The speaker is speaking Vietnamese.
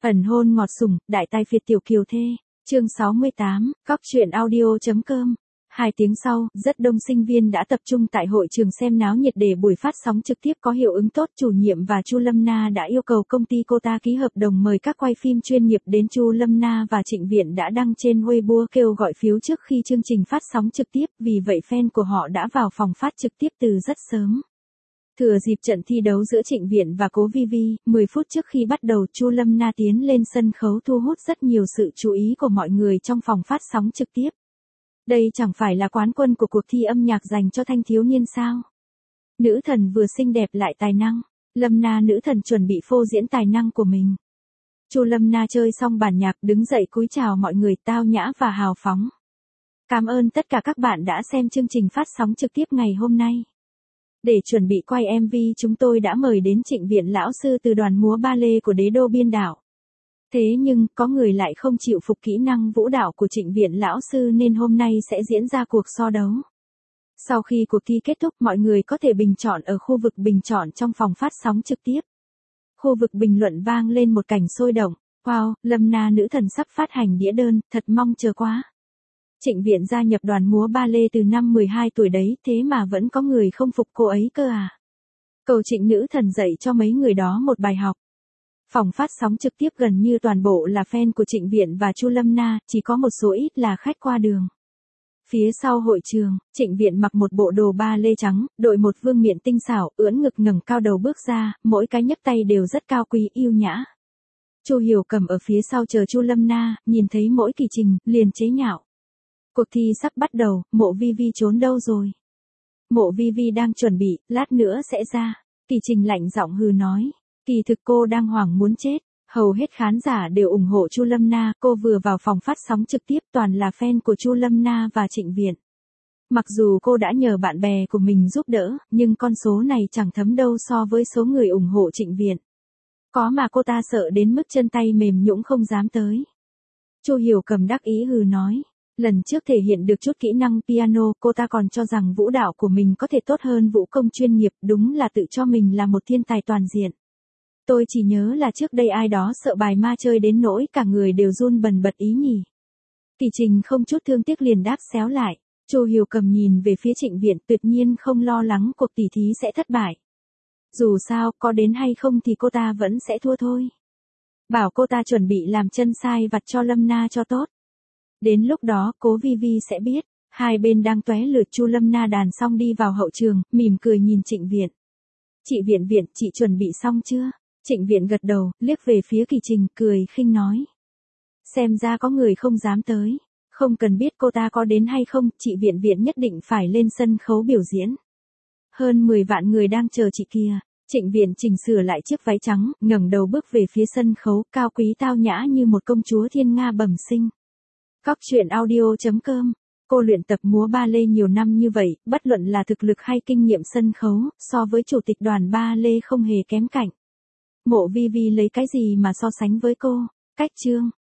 Ẩn hôn ngọt sủng, đại tài phiệt tiểu kiều thê. Chương 68, Cóc truyện audio.com. 2 tiếng sau, rất đông sinh viên đã tập trung tại hội trường xem náo nhiệt để buổi phát sóng trực tiếp có hiệu ứng tốt. Chủ nhiệm và Chu Lâm Na đã yêu cầu công ty cô ta ký hợp đồng mời các quay phim chuyên nghiệp đến. Chu Lâm Na và Trịnh Viện đã đăng trên Weibo kêu gọi phiếu trước khi chương trình phát sóng trực tiếp, vì vậy fan của họ đã vào phòng phát trực tiếp từ rất sớm. Thừa dịp trận thi đấu giữa Trịnh Viện và Cố Vi Vi, 10 phút trước khi bắt đầu, Chu Lâm Na tiến lên sân khấu thu hút rất nhiều sự chú ý của mọi người trong phòng phát sóng trực tiếp. Đây chẳng phải là quán quân của cuộc thi âm nhạc dành cho thanh thiếu niên sao? Nữ thần vừa xinh đẹp lại tài năng. Lâm Na nữ thần chuẩn bị phô diễn tài năng của mình. Chu Lâm Na chơi xong bản nhạc đứng dậy cúi chào mọi người tao nhã và hào phóng. Cảm ơn tất cả các bạn đã xem chương trình phát sóng trực tiếp ngày hôm nay. Để chuẩn bị quay MV, chúng tôi đã mời đến Trịnh Viện lão sư từ đoàn múa ballet của Đế Đô biên đạo. Thế nhưng, có người lại không chịu phục kỹ năng vũ đạo của Trịnh Viện lão sư nên hôm nay sẽ diễn ra cuộc so đấu. Sau khi cuộc thi kết thúc, mọi người có thể bình chọn ở khu vực bình chọn trong phòng phát sóng trực tiếp. Khu vực bình luận vang lên một cảnh sôi động. Wow, Lâm Na nữ thần sắp phát hành đĩa đơn, thật mong chờ quá. Trịnh Viện gia nhập đoàn múa ballet từ năm 12 tuổi đấy, thế mà vẫn có người không phục cô ấy cơ à. Cầu Trịnh nữ thần dạy cho mấy người đó một bài học. Phòng phát sóng trực tiếp gần như toàn bộ là fan của Trịnh Viện và Chu Lâm Na, chỉ có một số ít là khách qua đường. Phía sau hội trường, Trịnh Viện mặc một bộ đồ ballet trắng, đội một vương miện tinh xảo, ưỡn ngực ngẩng cao đầu bước ra, mỗi cái nhấc tay đều rất cao quý yêu nhã. Chu Hiểu Cầm ở phía sau chờ Chu Lâm Na, nhìn thấy mỗi kỳ trình, liền chế nhạo. Cuộc thi sắp bắt đầu, Mộ Vi Vi trốn đâu rồi? Mộ Vi Vi đang chuẩn bị, lát nữa sẽ ra. Kỳ trình lạnh giọng hừ nói. Kỳ thực cô đang hoảng muốn chết. Hầu hết khán giả đều ủng hộ Chu Lâm Na, cô vừa vào phòng phát sóng trực tiếp toàn là fan của Chu Lâm Na và Trịnh Viện. Mặc dù cô đã nhờ bạn bè của mình giúp đỡ, nhưng con số này chẳng thấm đâu so với số người ủng hộ Trịnh Viện. Có mà cô ta sợ đến mức chân tay mềm nhũn không dám tới. Chu Hiểu Cầm đắc ý hừ nói. Lần trước thể hiện được chút kỹ năng piano, cô ta còn cho rằng vũ đạo của mình có thể tốt hơn vũ công chuyên nghiệp, đúng là tự cho mình là một thiên tài toàn diện. Tôi chỉ nhớ là trước đây ai đó sợ bài ma chơi đến nỗi cả người đều run bần bật ý nhỉ. Kỳ trình không chút thương tiếc liền đáp xéo lại. Chu Hiểu Cầm nhìn về phía Trịnh Viện, tuyệt nhiên không lo lắng cuộc tỉ thí sẽ thất bại. Dù sao, có đến hay không thì cô ta vẫn sẽ thua thôi. Bảo cô ta chuẩn bị làm chân sai vặt cho Lâm Na cho tốt. Đến lúc đó, Cố Vi Vi sẽ biết. Hai bên đang tóe lửa. Chu Lâm Na đàn xong đi vào hậu trường, mỉm cười nhìn Trịnh Viện. Chị Viện, chị chuẩn bị xong chưa? Trịnh Viện gật đầu, liếc về phía kỳ trình, cười khinh nói. Xem ra có người không dám tới. Không cần biết cô ta có đến hay không, chị Viện nhất định phải lên sân khấu biểu diễn. Hơn 10 vạn người đang chờ chị kia. Trịnh Viện chỉnh sửa lại chiếc váy trắng, ngẩng đầu bước về phía sân khấu, cao quý tao nhã như một công chúa thiên nga bẩm sinh. Cóc truyện audio.com. Cô luyện tập múa ballet nhiều năm như vậy, bất luận là thực lực hay kinh nghiệm sân khấu, so với chủ tịch đoàn ballet không hề kém cạnh. Mộ Vi Vi lấy cái gì mà so sánh với cô? Cách chương.